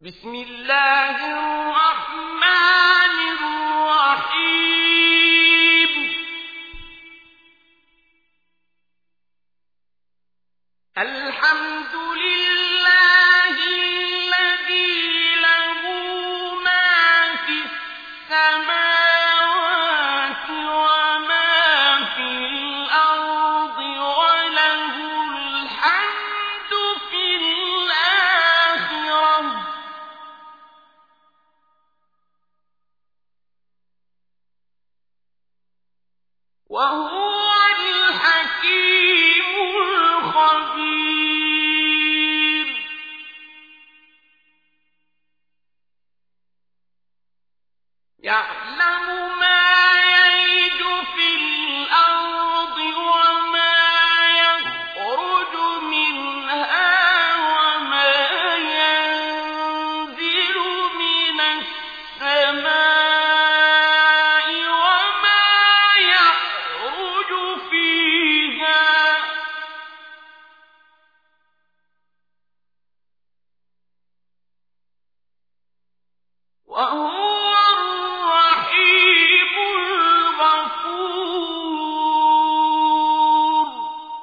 بسم الله الرحمن الرحيم. الحمد لله الذي له ما في السماوات وما في الأرض وله الحمد في الآخرة وهو الحكيم الخبير. يعلم ما يلج في الأرض وما يخرج منها وما ينزل من السماء وما يعرج فيها وهو الرحيم الغفور.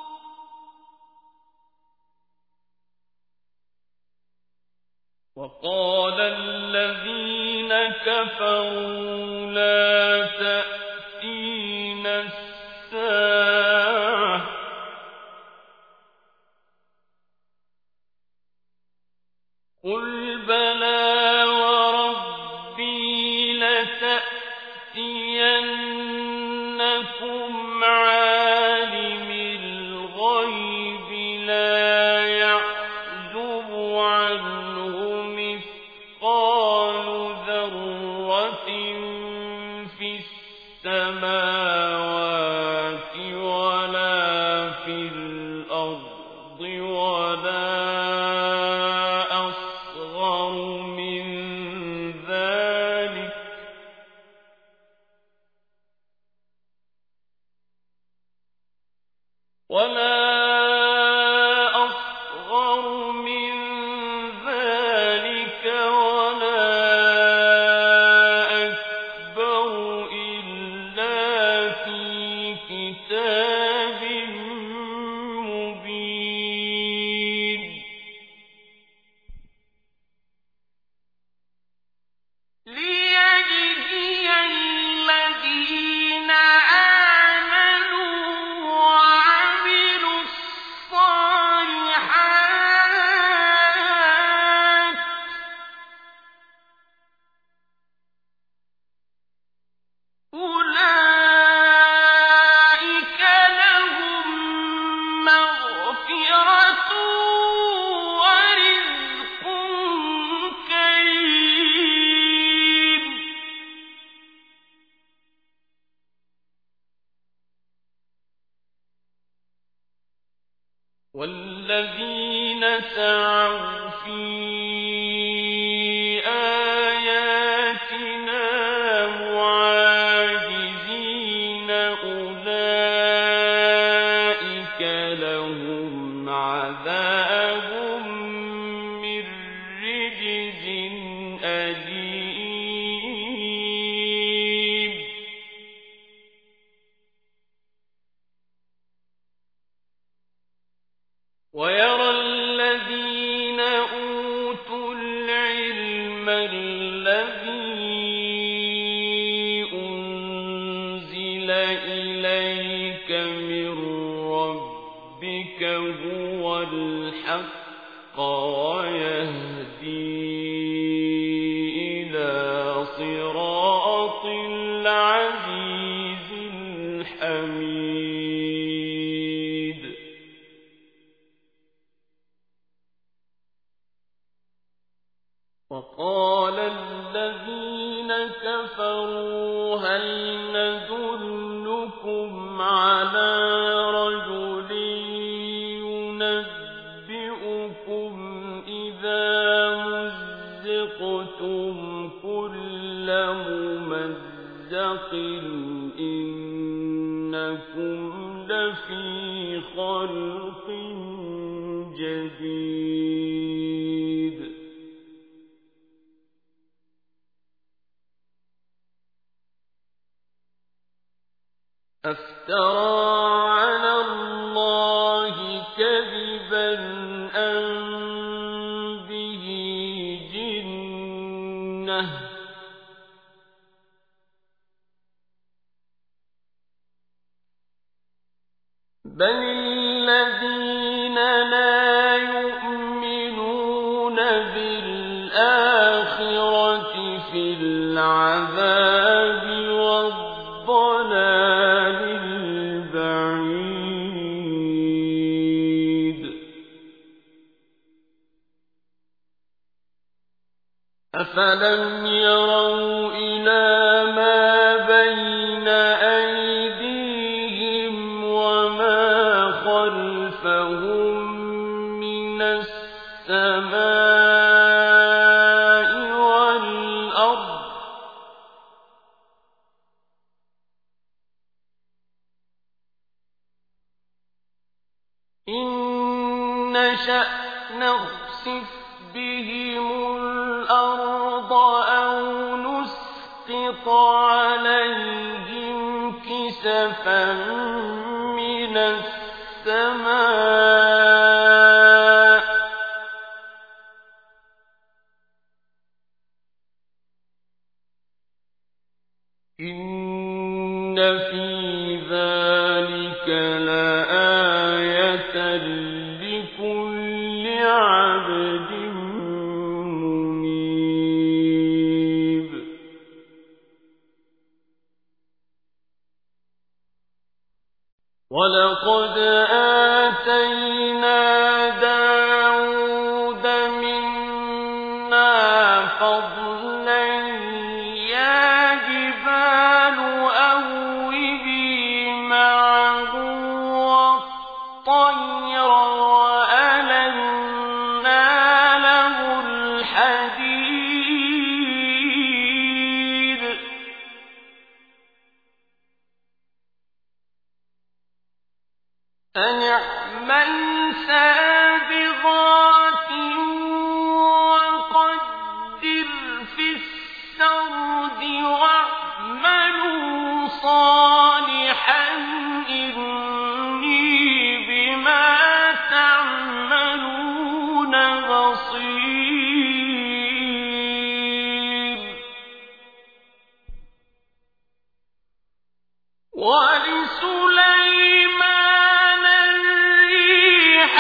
وقال الذين كفروا لا تأتينا الساعة قل بلى وربي لتأتينكم عالم الغيب لا يعزب عنه مثقال ذرة في السماوات ولا في الأرض ولا أصغر من ذلك ولا أكبر إلا في كتاب مبين. ليجزي الذين آمنوا وعملوا الصالحات أولئك لهم مغفرة ورزق كريم. والذين سعوا في آياتنا معاجزين أولئك لهم عذاب من رجز أليم. ويرى الذين أوتوا العلم الذي أنزل إليك من ربك هو الحق ويهدي إلى صراط العزيز الحميد. وقال الذين كفروا هل ندلكم على رجل ينبئكم إذا مزقتم كل ممزق إنكم لفي خلق جديد. أفترى على الله كذبا أم به جنة بل الذين لا يؤمنون بالآخرة في العذاب والضلال البعيد أفلم يروا إلى ما بين أيديهم وما خلفهم من السماء والأرض إن نشأ نخسف بهم الأرض أو نسقط عليهم كسفا من السماء إن في ذلك لآية لكل عبد منيب ولقد آتينا داود منا فضلا يا جبال أوبي معه والطير وألنا له الحديد أن اعمل سابغات وقدر في السرد واعملوا صالحا إني بما تعملون بصير ولسليمان الريح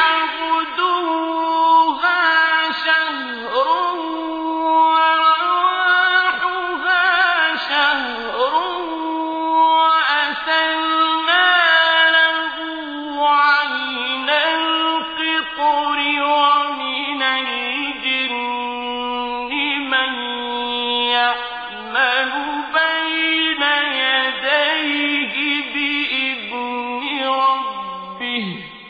غدوها شهر ورواحها شهر وأسلنا له عين القطر ومن الجن من يعمل بين يديه بإذن ربه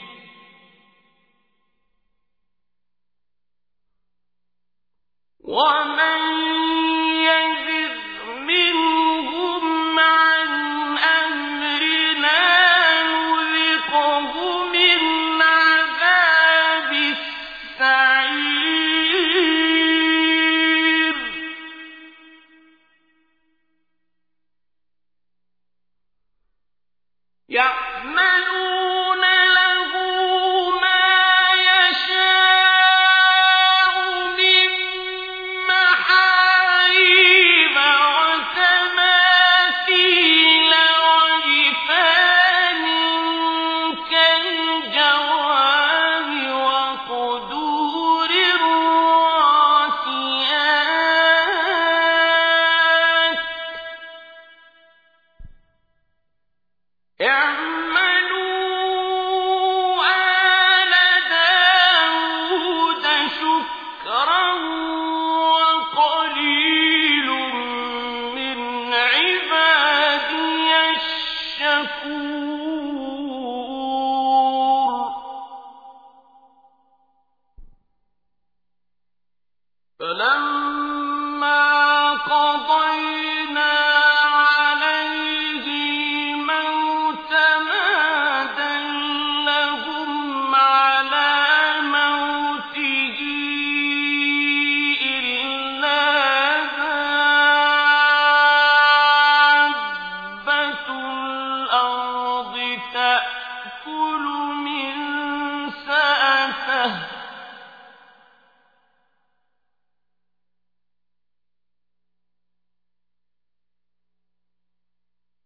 ومن يزغ منهم عن أمرنا نذقه من عذاب السعير يعملون له ما يشاء من محاريب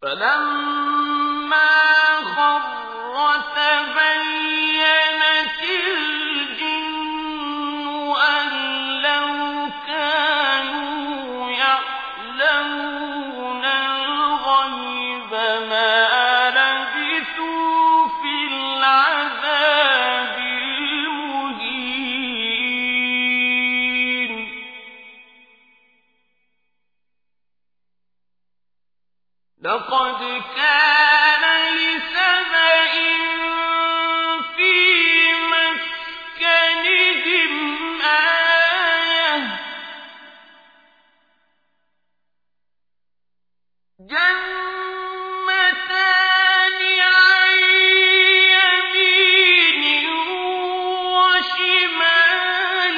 فلما خر تبينت الجن أن لو كانوا يعلمون الغيب ما لبثوا في العذاب المهين لقد كان لسبإ في مسكنهم آية جنتان عن يمين وشمال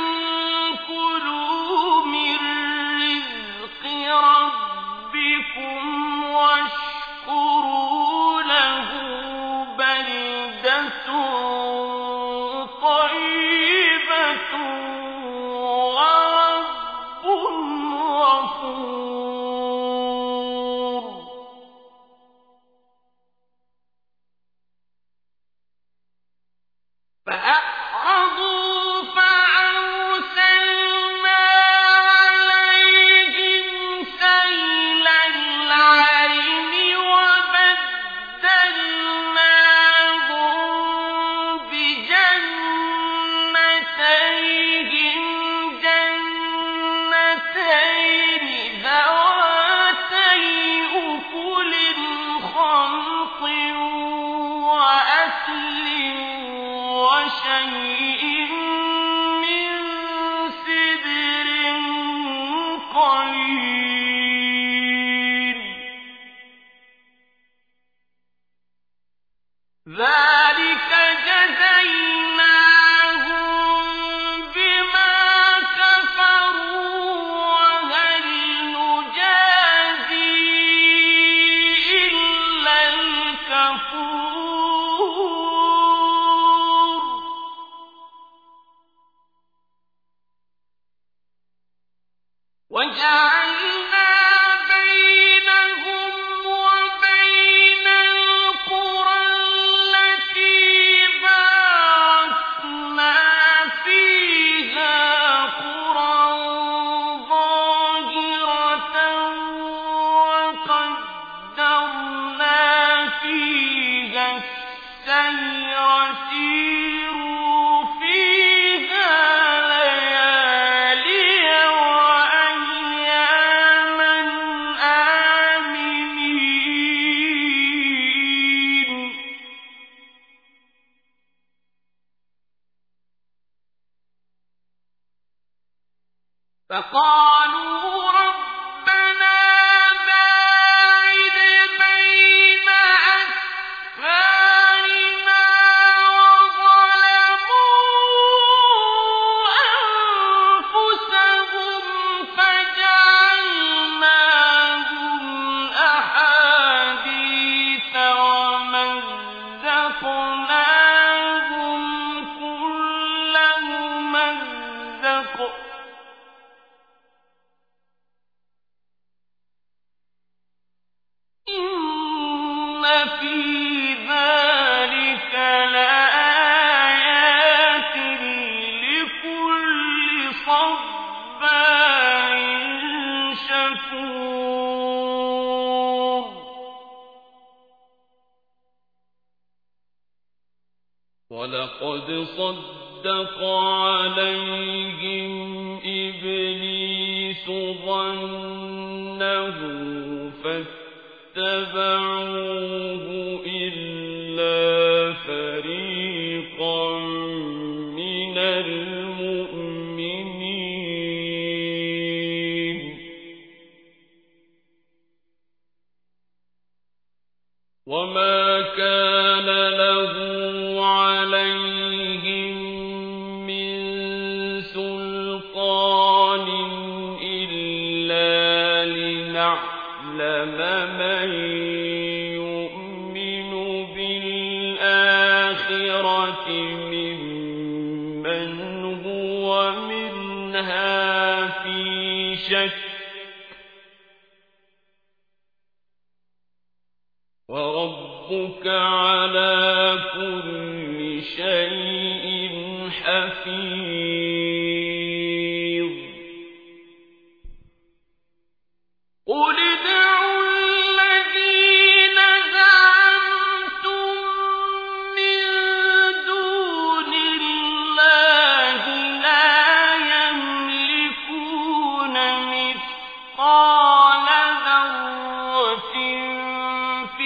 كلوا من رزق ربكم واشكروا له بلدة طيبة ورب غفور فأعرضوا فأرسلنا عليهم سيل العرم وبدلناهم بجنتيهم جنتين ذواتي أكل خمط وأثل وشيء من سدر قليل ذلك جزيناهم بما كفروا وهل نجازي إلا الكفور وجعلنا بينهم وبين القرى التي باركنا فيها قرى ظاهرة وقدرنا فيها السير سيروا فيها ليالي وأياما آمنين فقالوا ربنا باعد بين أسفارنا وظلموا أنفسهم فجعلناهم أحاديث ومزقناهم كل ممزق إن في ذلك لآيات لكل صبار شكور ولقد صدق عليهم إبليس ظنه فاتبعوه إلا فريقا من المؤمنين وما كان له عليهم من سلطان إلا لنعلم من يؤمن بالآخرة ممن هو منها في شك ربك على كل شيء حفيظ قل ادعوا الذين زعمتم من دون الله لا يملكون مثقال ذرة في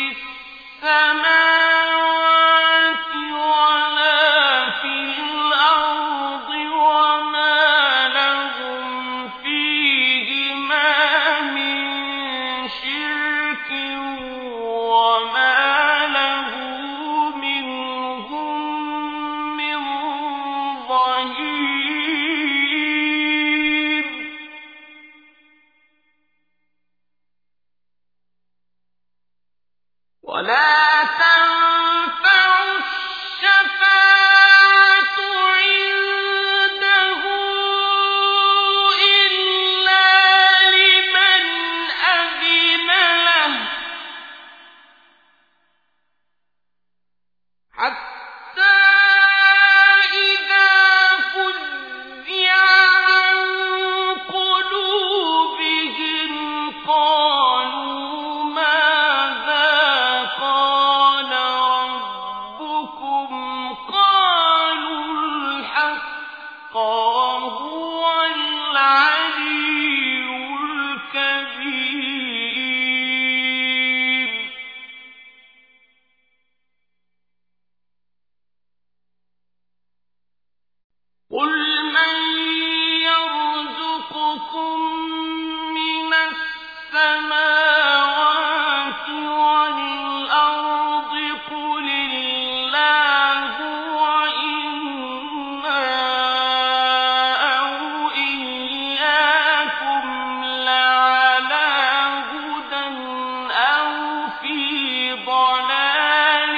السماوات ولا في الأرض وما لهم فيهما من شرك وما له منهم من ظهير ولا تنفع الشفاعة عنده إلا لمن أذن له حتى إذا فزع عن قلوبهم قالوا ماذا قال ربكم قالوا الحق وهو العلي الكبير قل من يرزقكم من السماوات والأرض قل الله وإنا أو إياكم لعلى هدى أو في ضلال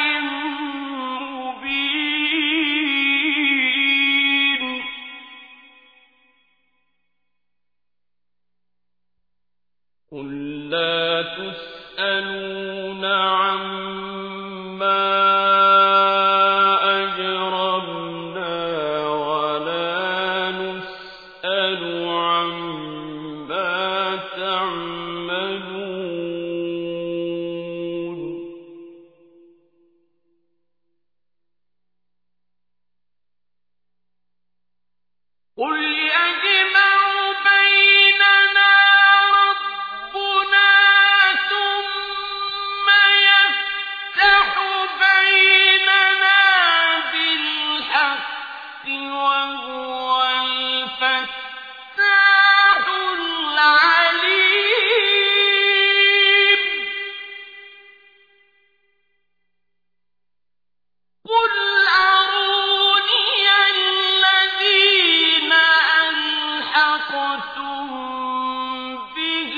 مبين قل لا تسألون عما أجرمنا ولا نسأل عما تعملون قل يجمع بيننا ربنا ثم يفتح بيننا بالحق وهو الفتاح العليم قل أروني الذين ألحقتم به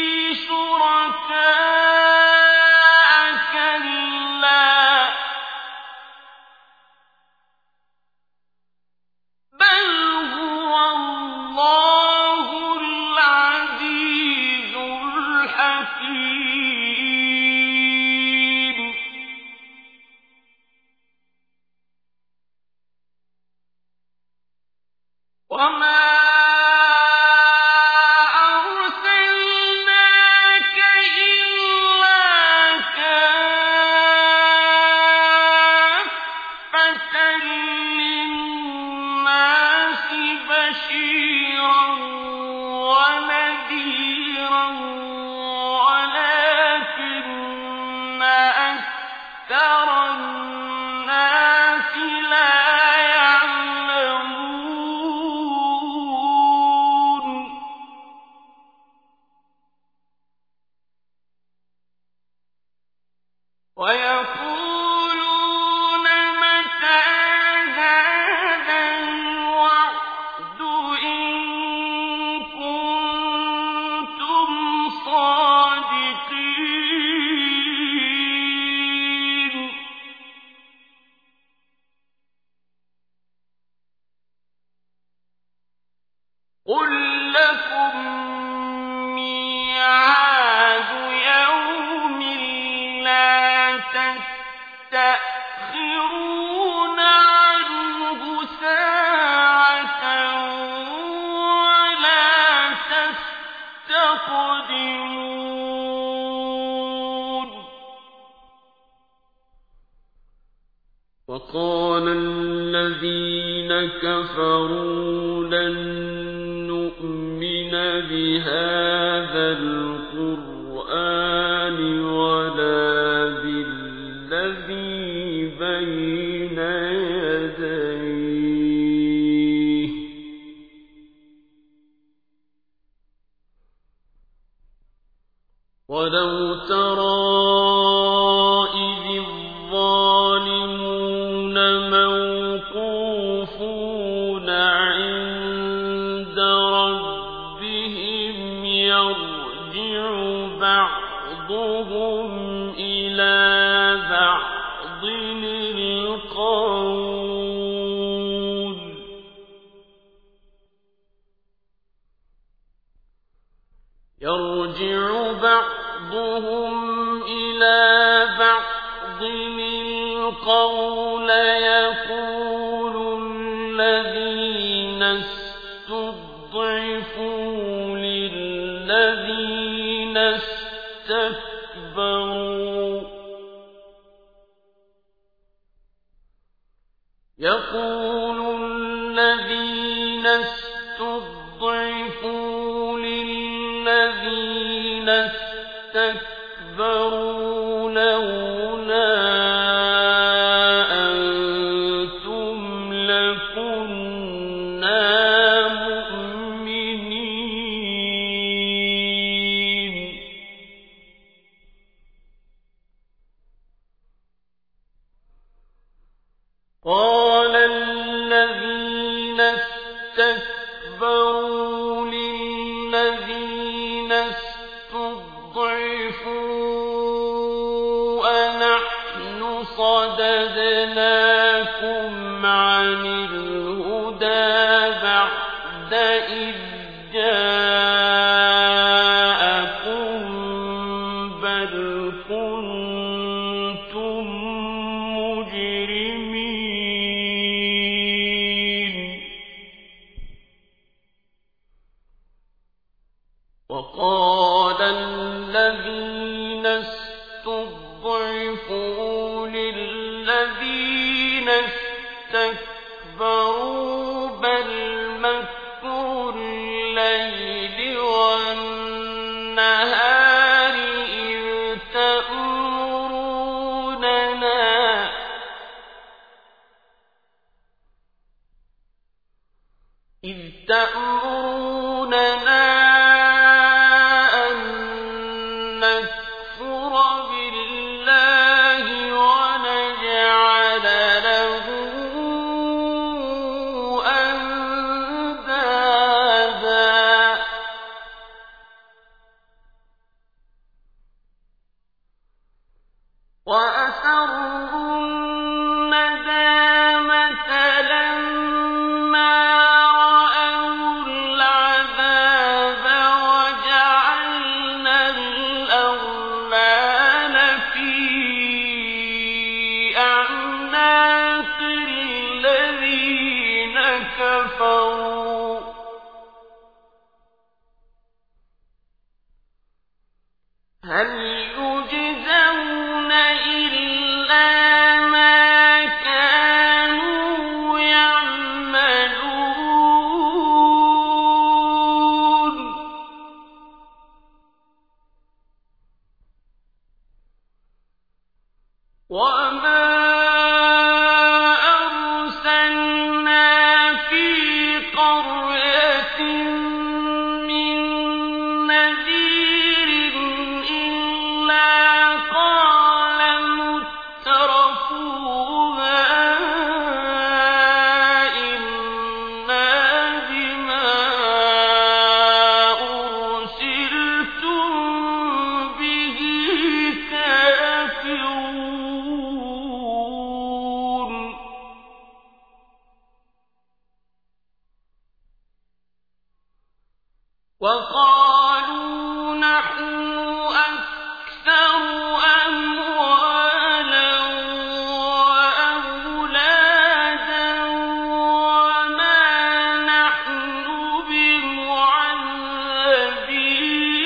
شركاء كلا بل هو الله العزيز الحكيم وما أرسلناك إلا كافة للناس بشيرا ونذيرا ولكن أكثر الناس لا يعلمون ويقولون متى هذا الوعد إن كنتم صادقين قل لكم ميعاد يوم لا تستطيعون يقدمون وقال الذين كفروا لن نؤمن بهذا القرآن ولا بالذي بين يديه ولو ترى إذ الظالمون موقوفون عند ربهم يرجع بعضهم إلى بعض القول يقول الذين استضعفوا للذين استكبروا لولا أنتم لكنا مؤمنين قال الذين استكبروا للذين استضعفوا أنحن صددناكم عن الهدى بعد إذ جاءكم بل كنتم مجرمين وقال الذين استضعفوا للذين استكبروا بل مكر الليل والنهار إذ تأمروننا أن نكفر بالله ونجعل له أندادا وأسروا الندامة لما رأوا العذاب وجعلنا الأغلال في أعناق الذين كفروا هل يجزون إلا ما كانوا يعملون وما أرسلنا في قرية من نذير إلا قال مترفوها إنا بما أرسلتم به كافرون وقالوا نحن أكثر أموالا وأولادا وما نحن بمعذبين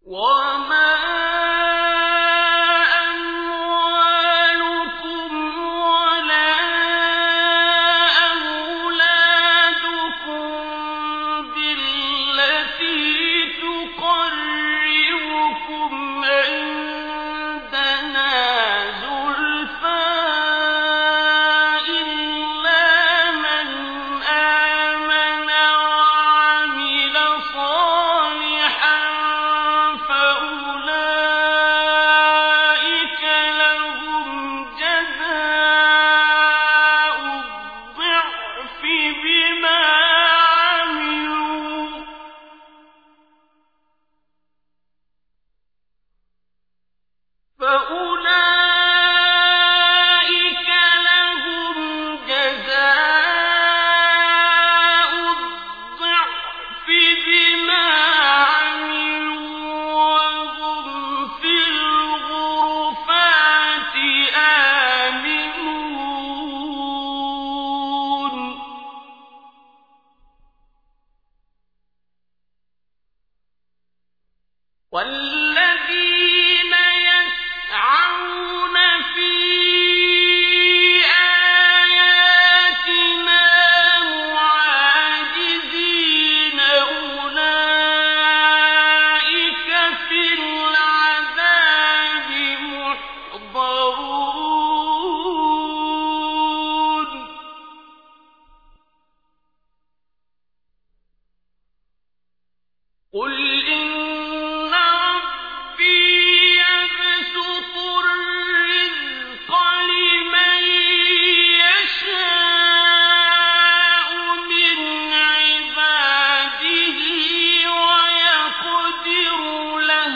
وما أموالكم ولا أولادكم بالتي تقربكم عندنا زلفى إلا من آمن وعمل صالحا فأولئك لهم جزاء الضعف بما عملوا فأولئك لهم جزاء الضعف بما عملوا وهم في الغرفات آمنون والذين يسعون في آياتنا معاجزين أولئك في العذاب محضرون قل إن ربي يبسط الرزق لمن يشاء من عباده ويقدر له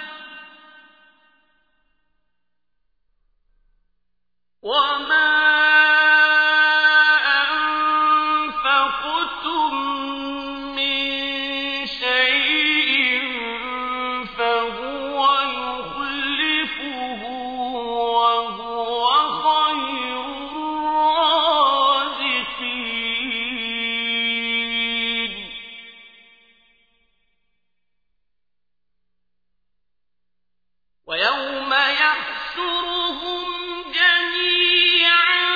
وما أنفقتم من شيء فهو يخلفه وهو خير الرازقين ويوم يحشرهم جميعا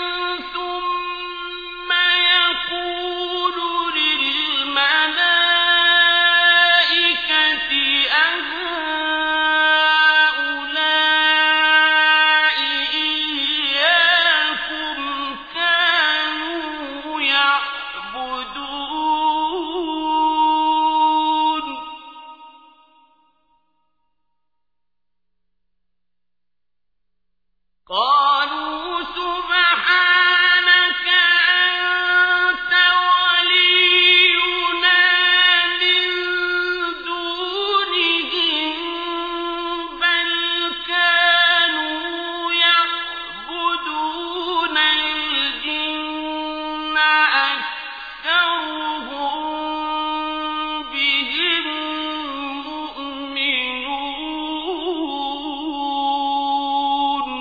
ثم يقول للملائكة أهؤلاء إياكم كانوا يعبدون قالوا سبحانك أنت ولينا من دونهم بل كانوا يعبدون الجن أكثرهم بهم مؤمنون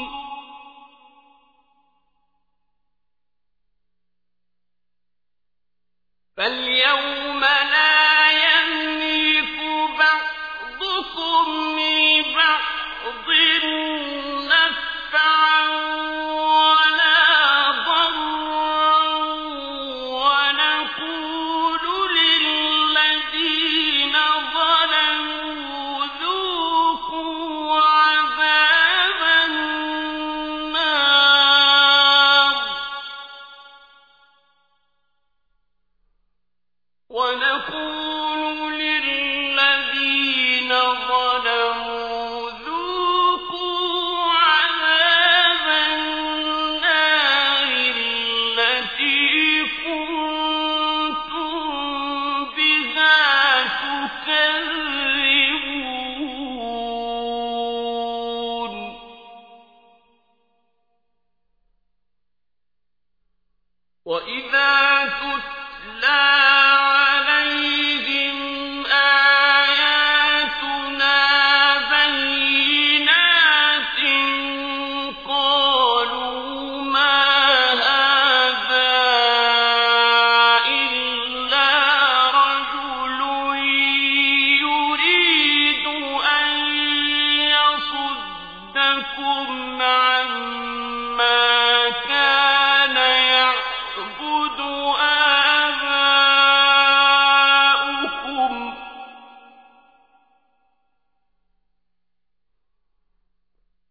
فاليوم لا يملك بعضكم لبعض نفعا ولا ضرا ونقول للذين ظلموا ذوقوا عذاب النار ونقول للذين ظلموا ذوقوا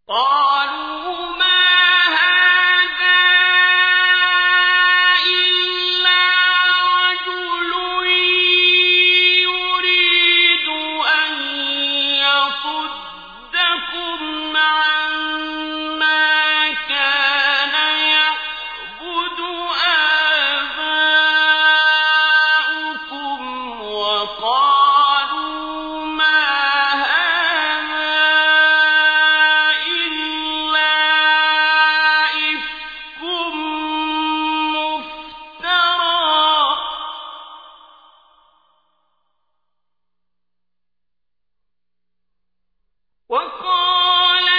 قالوا ما هذا إلا رجل يريد أن يصدكم عما كان يعبد آباؤكم وقالوا ما هذا إلا إفك مفترى وقال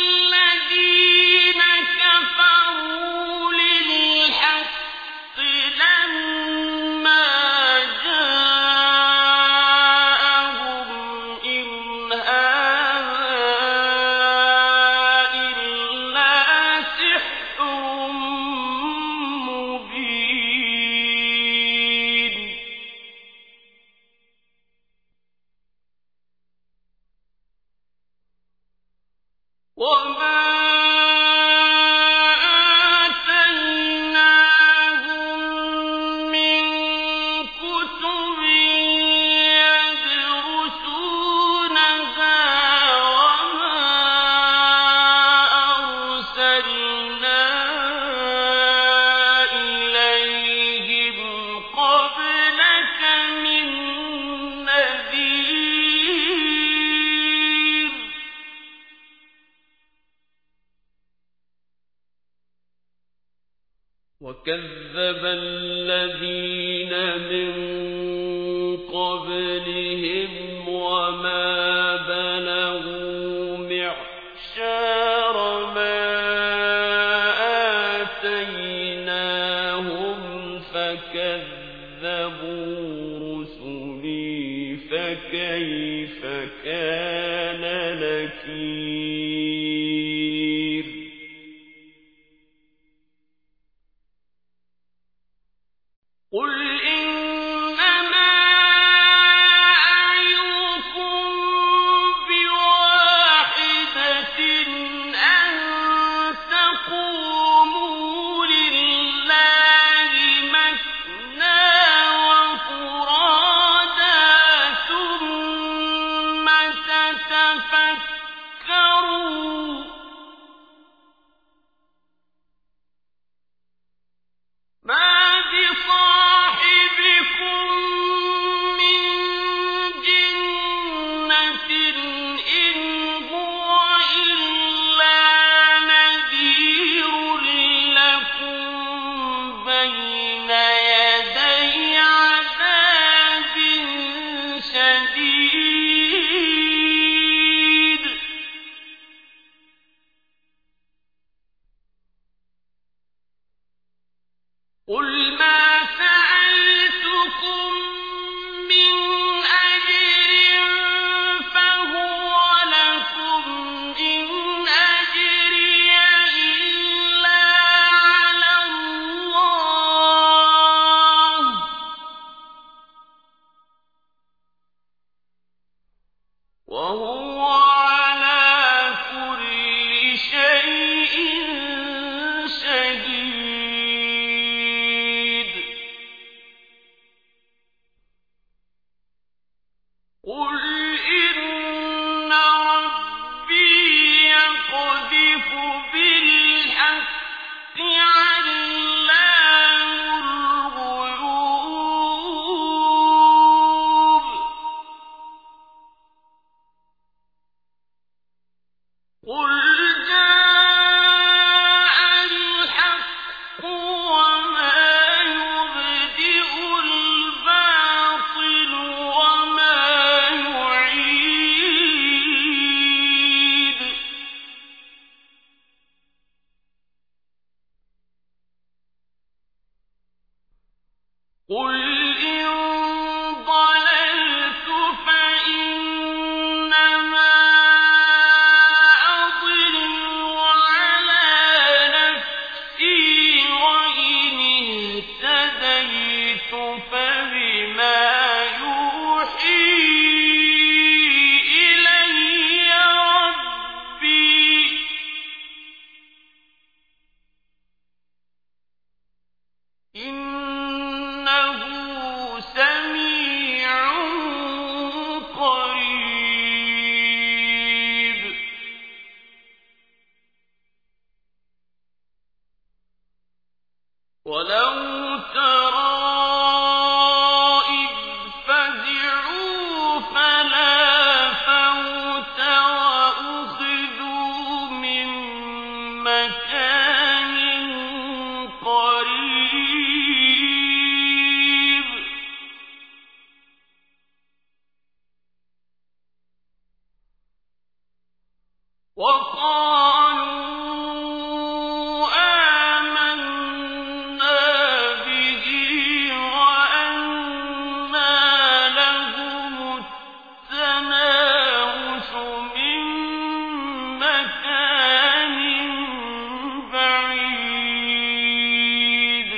الذين كفروا للحق لما جاءهم إن هذا إلا سحر مبين وما آتيناهم من كتب يدرسونها وما أرسلنا إليهم قبلك من نذير وكذب الذين من قبلهم وما بلغوا معشار ما آتيناهم فكذبوا رسلي فكيف كان نكير قل إنما أعظكم بواحدة أن تقوموا لله مثنى وفرادا ثم تتفكروا ما بصاحبكم من جنة إن هو إلا نذير لكم بين يدي عذاب شديد قل ما سألتكم من أجر فهو لكم إن أجري إلا على الله وهو على كل شيء شهيد قل إن ربي يقذف بالحق علام الغيوب قل جاء الحق وما يبدئ الباطل وما يعيد قل إن ضللت فإنما أضل وَلَوْ تَرَىٰ إِذْ فَزِعُوا فَلَا فَوْتَ وَأُخِذُوا مِن مَّكَانٍ قَرِيبٍ وَقَالُوا آمَنَّا بِهِ وَأَنَّىٰ لَهُمُ التَّنَاوُشُ مِن مَّكَانٍ بَعِيدٍ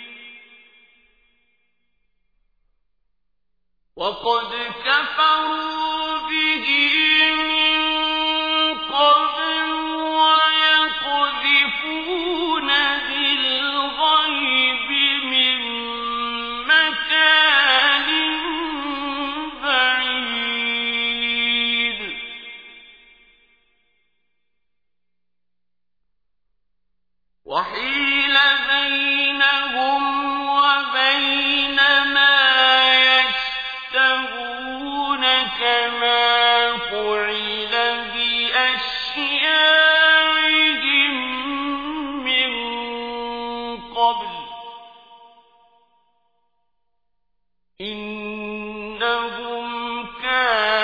وَقَدْ كَفَرُوا بِهِ مِن قَبْلُ وَيَقْذِفُونَ بِالْغَيْبِ مِن مَّكَانٍ بَعِيدٍ وَحِيلَ بَيْنَهُمْ وَبَيْنَ مَا يَشْتَهُونَ كَمَا فُعِلَ بِأَشْيَاعِهِم مِّن قَبْلُ ۚ إِنَّهُمْ كَانُوا